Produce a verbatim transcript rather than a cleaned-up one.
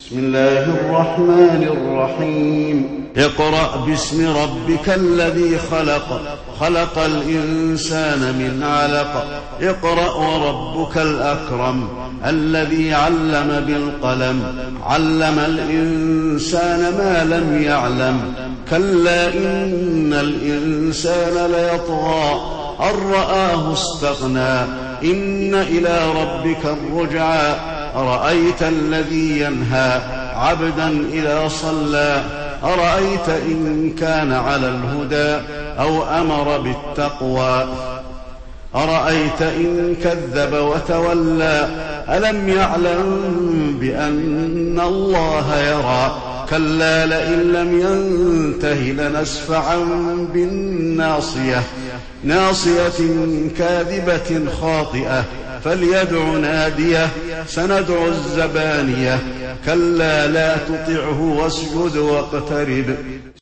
بسم الله الرحمن الرحيم اقرأ باسم ربك الذي خلق خلق الإنسان من علق اقرأ وربك الأكرم الذي علم بالقلم علم الإنسان ما لم يعلم كلا إن الإنسان ليطغى أن رآه استغنى إن إلى ربك الرجعى أرأيت الذي ينهى عبدا إذا صلى أرأيت إن كان على الهدى أو أمر بالتقوى أرأيت إن كذب وتولى ألم يعلم بأن الله يرى كلا لئن لم ينته لنسفعا بالناصية ناصية كاذبة خاطئة فليدع ناديه سندع الزبانية كلا لا تطعه واسجد واقترب